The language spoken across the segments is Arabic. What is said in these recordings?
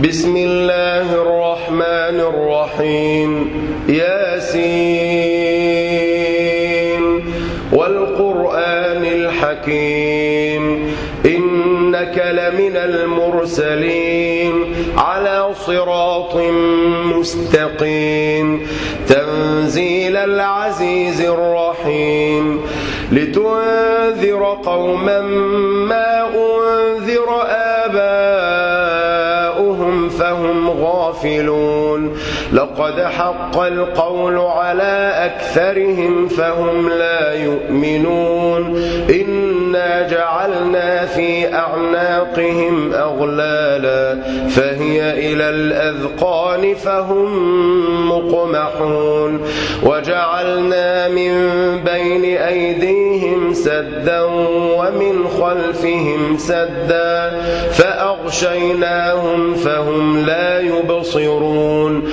بسم الله الرحمن الرحيم ياسين والقرآن الحكيم إنك لمن المرسلين على صراط مستقيم تنزيل العزيز الرحيم لتنذر قوما ما أنذر آباؤهم فهم غافلون لقد حق القول على أكثرهم فهم لا يؤمنون إنا جعلنا في أعناقهم أغلالا فهي إلى الأذقان فهم مقمحون وجعلنا من بين أيديهم سدا ومن خلفهم سدا فأغشيناهم فهم لا يبصرون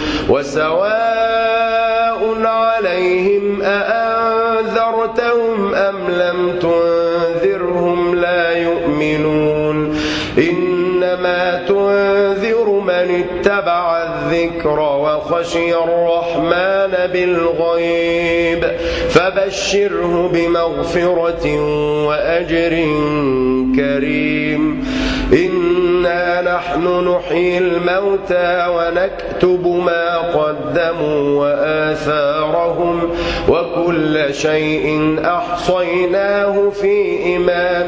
وسواء عليهم أأنذرتهم أم لم تنذرهم لا يؤمنون إنما تنذر من اتبع الذكر وخشي الرحمن بالغيب فبشره بمغفرة وأجر كريم إنا نحن نحيي الموتى ونكتب ما قدموا وآثارهم وكل شيء أحصيناه في إمام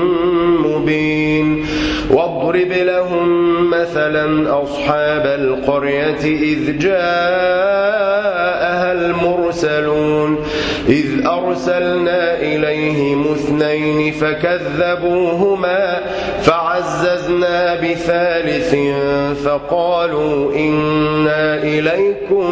مبين واضرب لهم مثلا أصحاب القرية إذ جاءها المرسلون إذ أرسلنا إليهم اثنين فكذبوهما فعززنا بثالث فقالوا إنا إليكم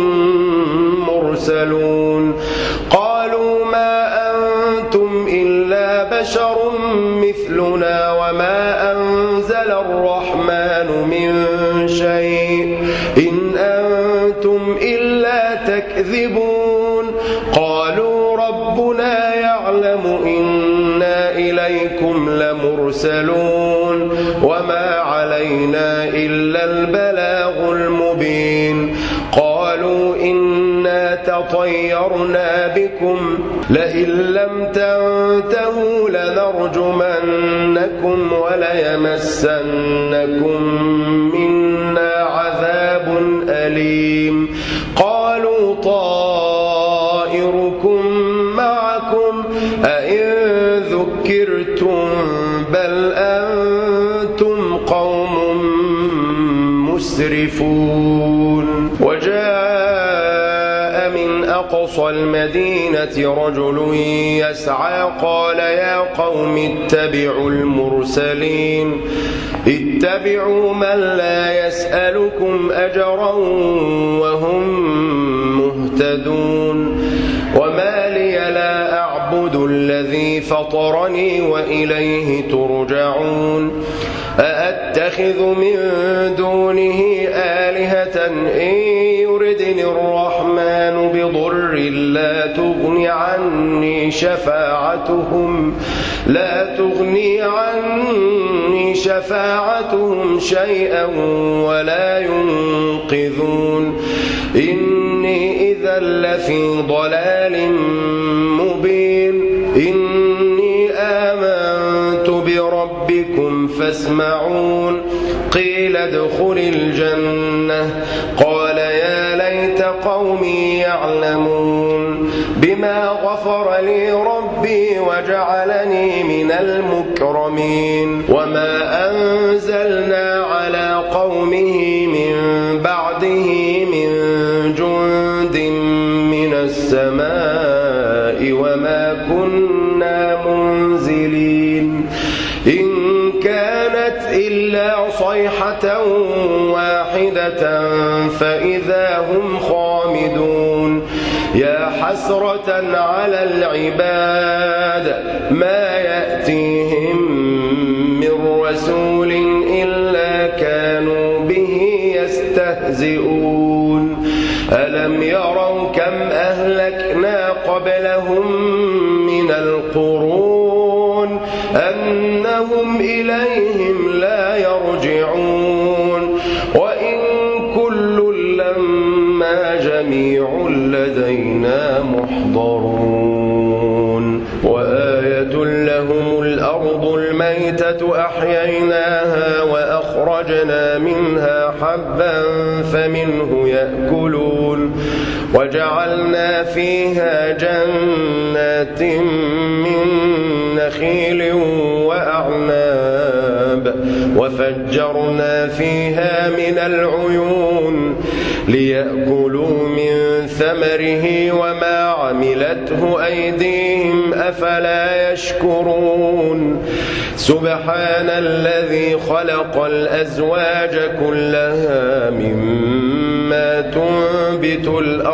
مرسلون قالوا ما أنتم إلا بشر مثلنا وما أنزل الرحمن من شيء إن أنتم إلا تكذبون قالوا ربنا يعلم إنا إليكم لمرسلون وما علينا إلا البلاغ المبين قالوا إنا تطيرنا بكم لئن لم تنتهوا لنرجمنكم وليمسنكم منا عذاب أليم قالوا طائركم معكم أئن ذكرتم بل أنتم قوم مسرفون وجاء من أقصى المدينة رجل يسعى قال يا قوم اتبعوا المرسلين اتبعوا من لا يسألكم أجرا وهم مهتدون وما لي لا أعبد الذي فطرني وإليه ترجعون أأتخذ من دونه آلهة إن يردني الرحمن بضر لا تغني عني شفاعتهم شيئا ولا ينقذون إني إذا لفي ضلال مبين إني آمنت بربكم فاسمعون قيل ادخل الجنة قال يا ليت قومي يعلمون بما غفر لي ربي وجعلني من المكرمين وما أنزلنا على قومه من بعده من جند من السماء وما كنا منزلين إن كانت إلا صيحة واحدة فإذا هم خامدون يا حسرة على العباد ما يأتيهم من رسول إلا كانوا به يستهزئون ألم يروا كم أهلكنا قبلهم من القرون أنهم إليهم لا يرجعون وإن محضرون وآية لهم الأرض الميتة أحييناها وأخرجنا منها حبا فمنه يأكلون وجعلنا فيها جنات من نخيل وأعناب وفجرنا فيها من العيون ليأكلوا من ثمره وما عملته أيديهم أفلا يشكرون سبحان الذي خلق الأزواج كلها مما تنبت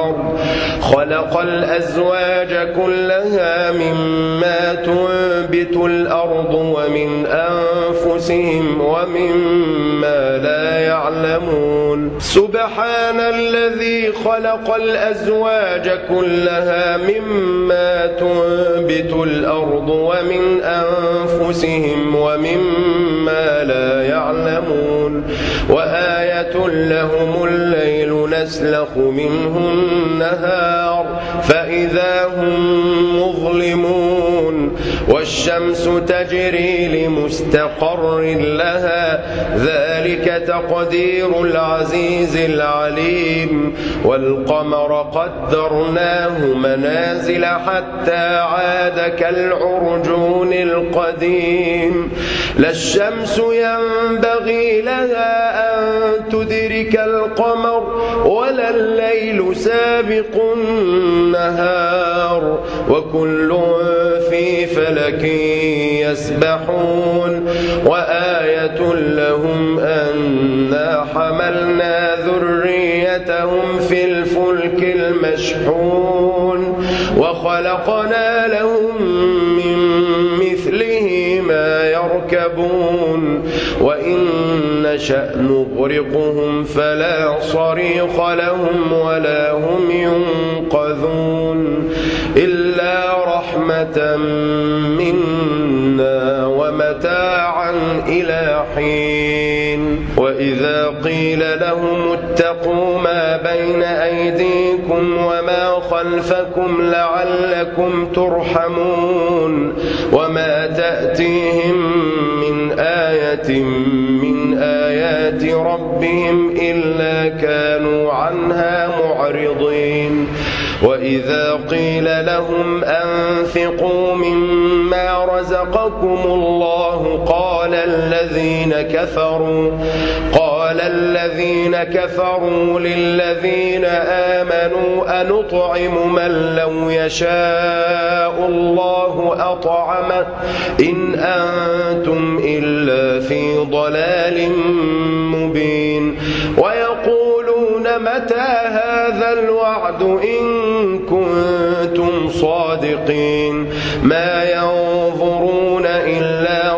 الأرض ومن أنفسهم ومما لا يعلمون سبحان الذي خلق الأزواج كلها مما تنبت الأرض ومن أنفسهم ومما لا يعلمون وآية لهم الليل نسلخ منه النهار فإذا هم مظلمون والشمس تجري لمستقر لها ذلك تقدير العزيز العليم والقمر قدرناه منازل حتى عاد كالعرجون القديم لا الشمس ينبغي لها أن تدرك القمر ولا الليل سابق النهار وكل في فلك يسبحون وآية لهم أنا حملنا ذريتهم في الفلك المشحون وخلقنا لهم من مثله ما يركبون وإن نشأ نغرقهم فلا صريخ لهم ولا هم ينقذون إلا رحمة منا ومتاعا إلى حين وإذا قيل لهم اتقوا ما بين أيديكم وما خلفكم لعلكم ترحمون وما تأتيهم من آية من آيات ربهم إلا كانوا عنها معرضين وإذا قيل لهم أنفقوا مما رزقكم الله قال الذين كفروا للذين آمنوا أنطعم من لو يشاء الله أطعمه إن أنتم إلا في ضلال مبين ويقولون متى هذا الوعد إن كنتم صادقين ما ينظرون إلا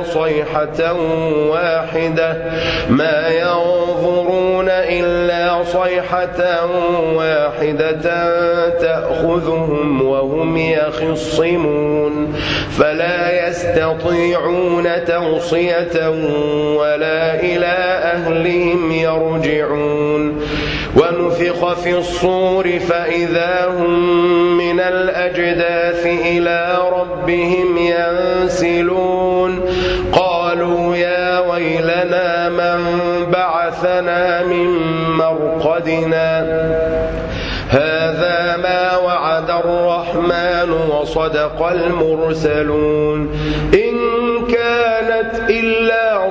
صيحة واحدة تأخذهم وهم يخصمون فلا يستطيعون توصية ولا إلى أهلهم يرجعون ونفخ في الصور فإذا هم من الأجداث إلى ربهم ينسلون قالوا يا ويلنا من بعثنا من مرقدنا هذا ما وعد الرحمن وصدق المرسلون إن كانت إلا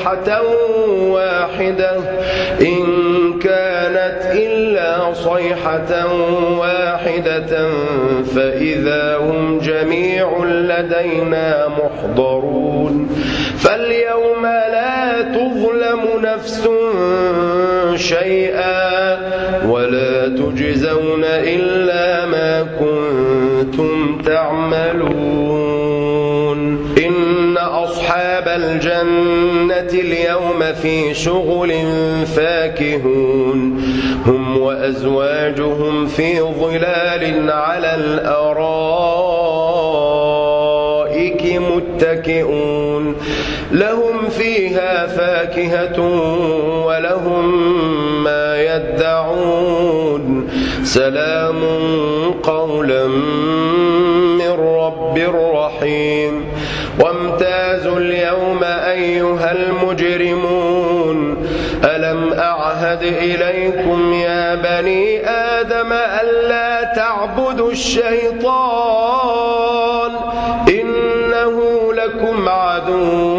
صيحة واحدة فإذا هم جميع لدينا محضرون فاليوم لا تظلم نفس شيئا ولا تجزون إلا ما كنتم تعملون إن أصحاب الجنة اليوم في شغل فاكهون هم وأزواجهم في ظلال على الأرائك متكئون لهم فيها فاكهة ولهم ما يدعون سلام قولا من رب رحيم وامتازوا اليوم أيها المجرمون ألم أعهد إليكم يا بني آدم ألا تعبدوا الشيطان إنه لكم عدو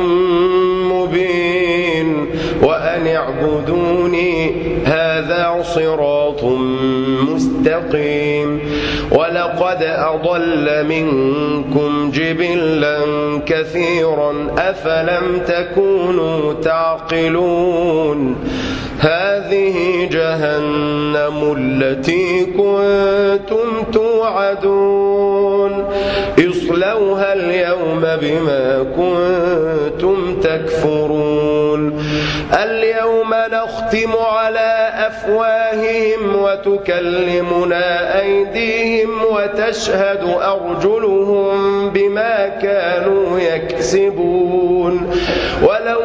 مبين وأن اعبدوني هذا صراط مستقيم ولقد أضل منكم جبلا كثيرا أفلم تكونوا تعقلون هذه جهنم التي كنتم توعدون اصلوها اليوم بما كنتم تكفرون اليوم نختم على أفواههم وتكلمنا أيديهم وتشهد أرجلهم بما كانوا يكسبون ولو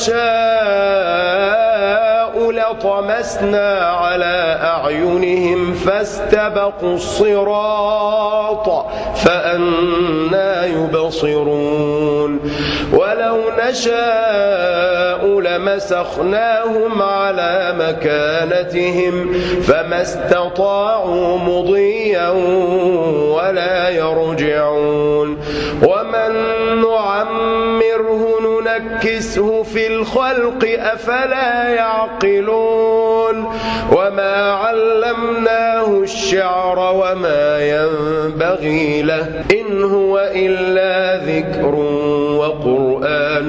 نشاء لطمسنا على أعينهم فاستبقوا الصراط فأنى يبصرون ولو نشاء لمسخناهم على مكانتهم فما استطاعوا مضيا ولا يرجعون ومن نعمره ننكسه في الخلق أفلا يعقلون وما علمناه الشعر وما ينبغي له إن هو إلا ذكر وقرآن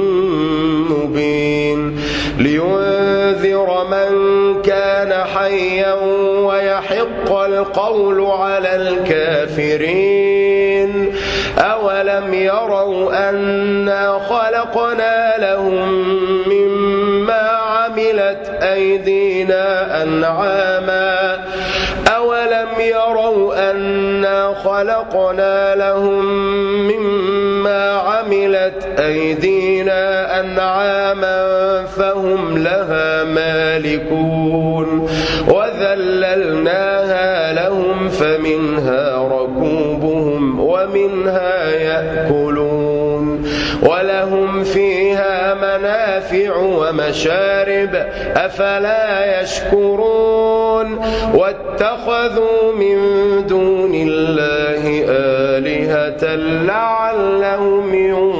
مبين لينذر من كان حيا ويحق القول على الكافرين أولم يروا أنا خلقنا لهم مما عملت أيدينا أنعاما أولم يروا أنا خلقنا لهم مما عملت أيدينا أنعاما فهم لها مالكون وذللناها لهم فمنها ركوبهم ومنها يأكلون ولهم فيها منافع ومشارب أفلا يشكرون واتخذوا من دون الله آلهة لعلهم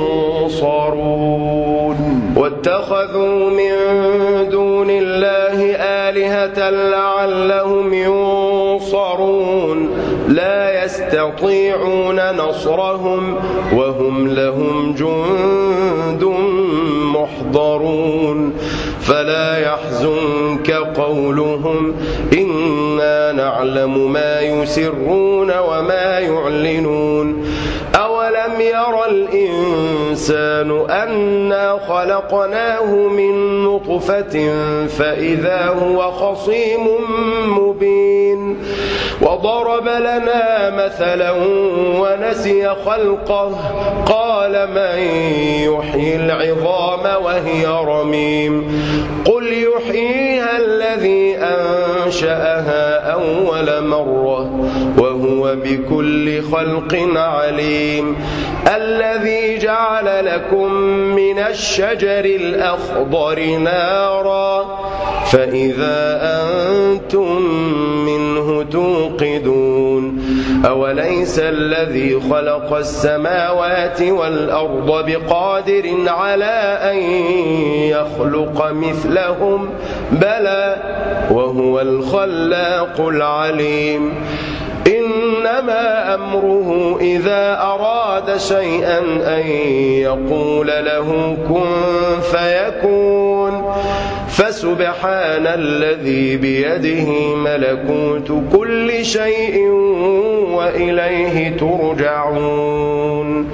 ينصرون واتخذوا من دون الله آلهة لعلهم ينصرون لا يستطيعون نصرهم وهم لهم جند محضرون فلا يحزنك قولهم إنا نعلم ما يسرون وما يعلنون أولم ير الإنسان أنا خلقناه من نطفة فإذا هو خصيم مبين وضرب لنا مثلا ونسي خلقه قال من يحيي العظام وهي رميم قل يحييها الذي أنشأها أول مرة وهو بكل خلق عليم الذي جعل لكم من الشجر الأخضر نارا فإذا أنتم منه توقدون أوليس الذي خلق السماوات والأرض بقادر على أن يخلق مثلهم بلى وهو الخلاق العليم إنما أمره إذا أراد شيئا أن يقول له كن فيكون فسبحان الذي بيده ملكوت كل شيء وإليه ترجعون